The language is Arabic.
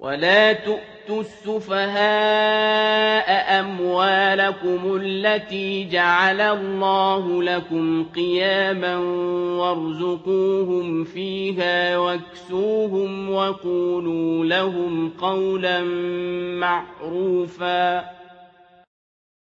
ولا تؤتوا السفهاء أموالكم التي جعل الله لكم قياما وارزقوهم فيها واكسوهم وقولوا لهم قولا معروفا